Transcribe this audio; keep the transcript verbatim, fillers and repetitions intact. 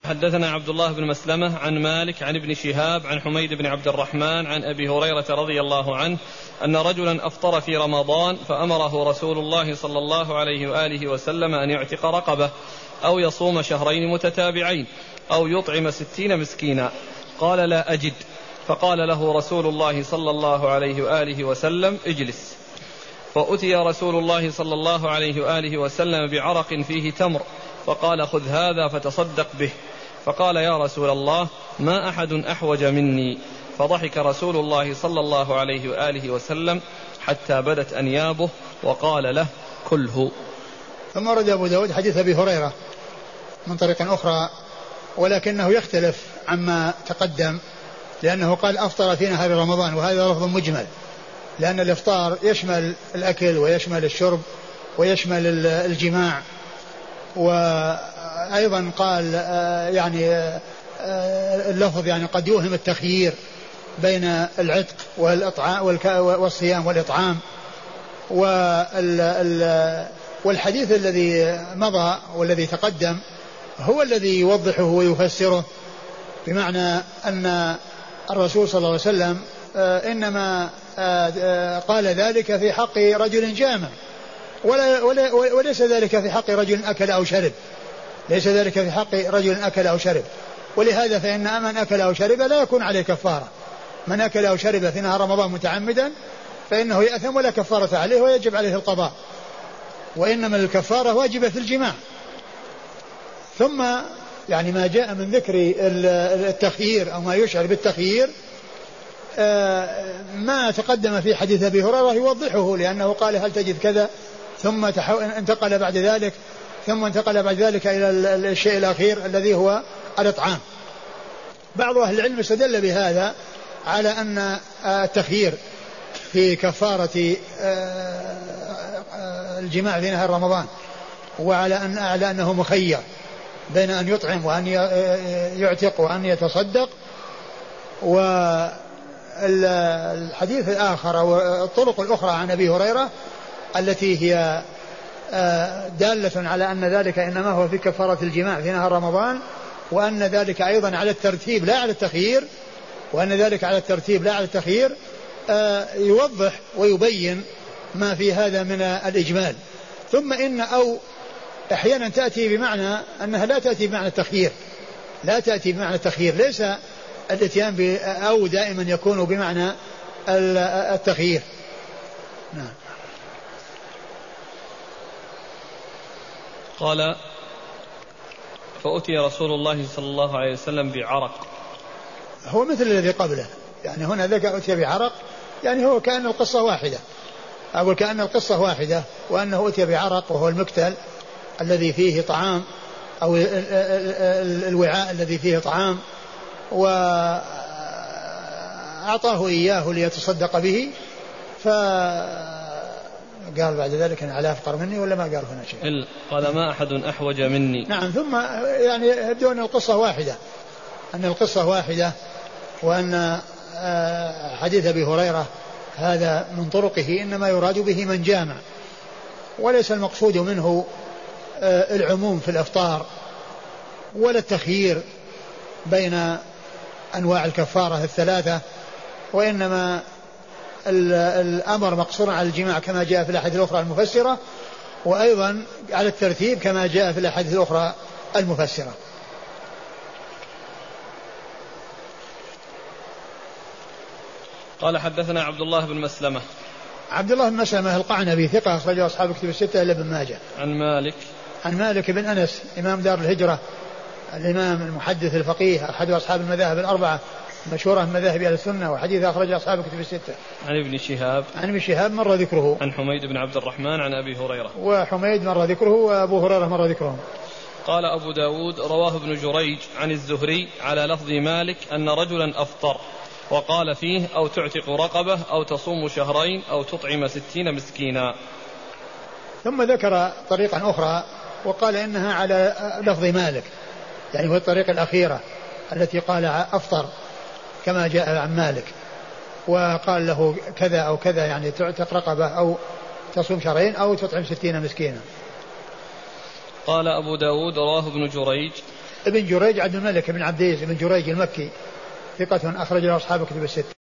حدثنا عبد الله بن مسلمة عن مالك عن ابن شهاب عن حميد بن عبد الرحمن عن أبي هريرة رضي الله عنه أن رجلا أفطر في رمضان فأمره رسول الله صلى الله عليه وآله وسلم أن يعتق رقبة أو يصوم شهرين متتابعين أو يطعم ستين مسكينا. قال لا أجد، فقال له رسول الله صلى الله عليه وآله وسلم اجلس. فأتي رسول الله صلى الله عليه وآله وسلم بعرق فيه تمر فقال خذ هذا فتصدق به. فقال يا رسول الله ما أحد أحوج مني. فضحك رسول الله صلى الله عليه وآله وسلم حتى بدت أنيابه وقال له كله. ثم ورد أبو داود حديث أبي هريرة من طريق أخرى ولكنه يختلف عما تقدم، لأنه قال أفطر في نهار رمضان، وهذا لفظ مجمل، لأن الإفطار يشمل الأكل ويشمل الشرب ويشمل الجماع. وأيضا قال يعني اللفظ يعني قد يوهم التخيير بين العتق والصيام والإطعام. والحديث الذي مضى والذي تقدم هو الذي يوضحه ويفسره، بمعنى أن الرسول صلى الله عليه وسلم إنما قال ذلك في حق رجل جامع، ولا ولا وليس ذلك في حق رجل أكل أو شرب، ليس ذلك في حق رجل أكل أو شرب. ولهذا فإن من أكل أو شرب لا يكون عليه كفارة. من أكل أو شرب في نهار رمضان متعمدا فإنه يأثم ولا كفارة عليه ويجب عليه القضاء، وإنما الكفارة واجبة في الجماع. ثم يعني ما جاء من ذكر التخيير أو ما يشعر بالتخيير ما تقدم في حديث أبي هريرة يوضحه، لأنه قال هل تجد كذا، ثم انتقل بعد ذلك ثم انتقل بعد ذلك إلى الشيء الأخير الذي هو الإطعام. بعض أهل العلم استدل بهذا على أن التخيير في كفارة الجماع في نهار رمضان، وعلى أن على أنه مخير بين أن يطعم وأن يعتق وأن يتصدق. والحديث الآخر أو الطرق الأخرى عن أبي هريرة التي هي دالة على أن ذلك إنما هو في كفارة الجماع في نهار رمضان، وأن ذلك أيضا على الترتيب لا على التخيير، وأن ذلك على الترتيب لا على التخيير، يوضح ويبين ما في هذا من الإجمال. ثم إن أو أحيانا تأتي بمعنى أنها لا تأتي بمعنى التخيير، لا تأتي بمعنى التخيير، ليس الاتيان أو دائما يكون بمعنى التخيير. نعم. قال فأتي رسول الله صلى الله عليه وسلم بعرق. هو مثل الذي قبله، يعني هنا ذاك أتي بعرق، يعني هو كأن القصة واحدة، أقول كأن القصة واحدة، وأنه أتي بعرق وهو المكتل الذي فيه طعام أو الوعاء الذي فيه طعام، وأعطاه إياه ليتصدق به. فقال بعد ذلك أنا على أفقر مني، ولا ما قال هنا شيء؟ قال ما أحد أحوج مني. نعم. ثم يعني يبدو أن القصة واحدة، أن القصة واحدة، وأن حديث أبي هريرة هذا من طرقه إنما يراد به من جامع، وليس المقصود منه العموم في الإفطار ولا التخيير بين أنواع الكفارة الثلاثة، وإنما الأمر مقصور على الجماع كما جاء في الأحاديث الأخرى المفسرة، وأيضا على الترتيب كما جاء في الأحاديث الأخرى المفسرة. قال حدثنا عبد الله بن مسلمة. عبد الله بن مسلمة القعنبي ثقة أخرجه أصحاب كتب الستة إلا ابن ماجه. عن مالك عن مالك بن أنس إمام دار الهجرة، الإمام المحدث الفقيه أحد أصحاب المذاهب الأربعة مشهورة من مذاهب أهل السنة، وحديث أخرج أصحاب كتب الستة. عن ابن شهاب. عن ابن شهاب مر ذكره. عن حميد بن عبد الرحمن عن أبي هريرة. وحميد مر ذكره وأبو هريرة مر ذكره. قال أبو داود رواه ابن جريج عن الزهري على لفظ مالك أن رجلا أفطر وقال فيه أو تعتق رقبة أو تصوم شهرين أو تطعم ستين مسكينا. ثم ذكر طريقا أخرى وقال إنها على لفظ مالك، يعني هو الطريقة الأخيرة التي قال أفطر كما جاء عن مالك، وقال له كذا أو كذا، يعني تعتق رقبة أو تصوم شهرين أو تطعم ستين مسكينا. قال أبو داود رواه ابن جريج. ابن جريج عبد الملك بن عبد العزيز بن جريج المكي ثقة أخرج له أصحاب كتب الستة.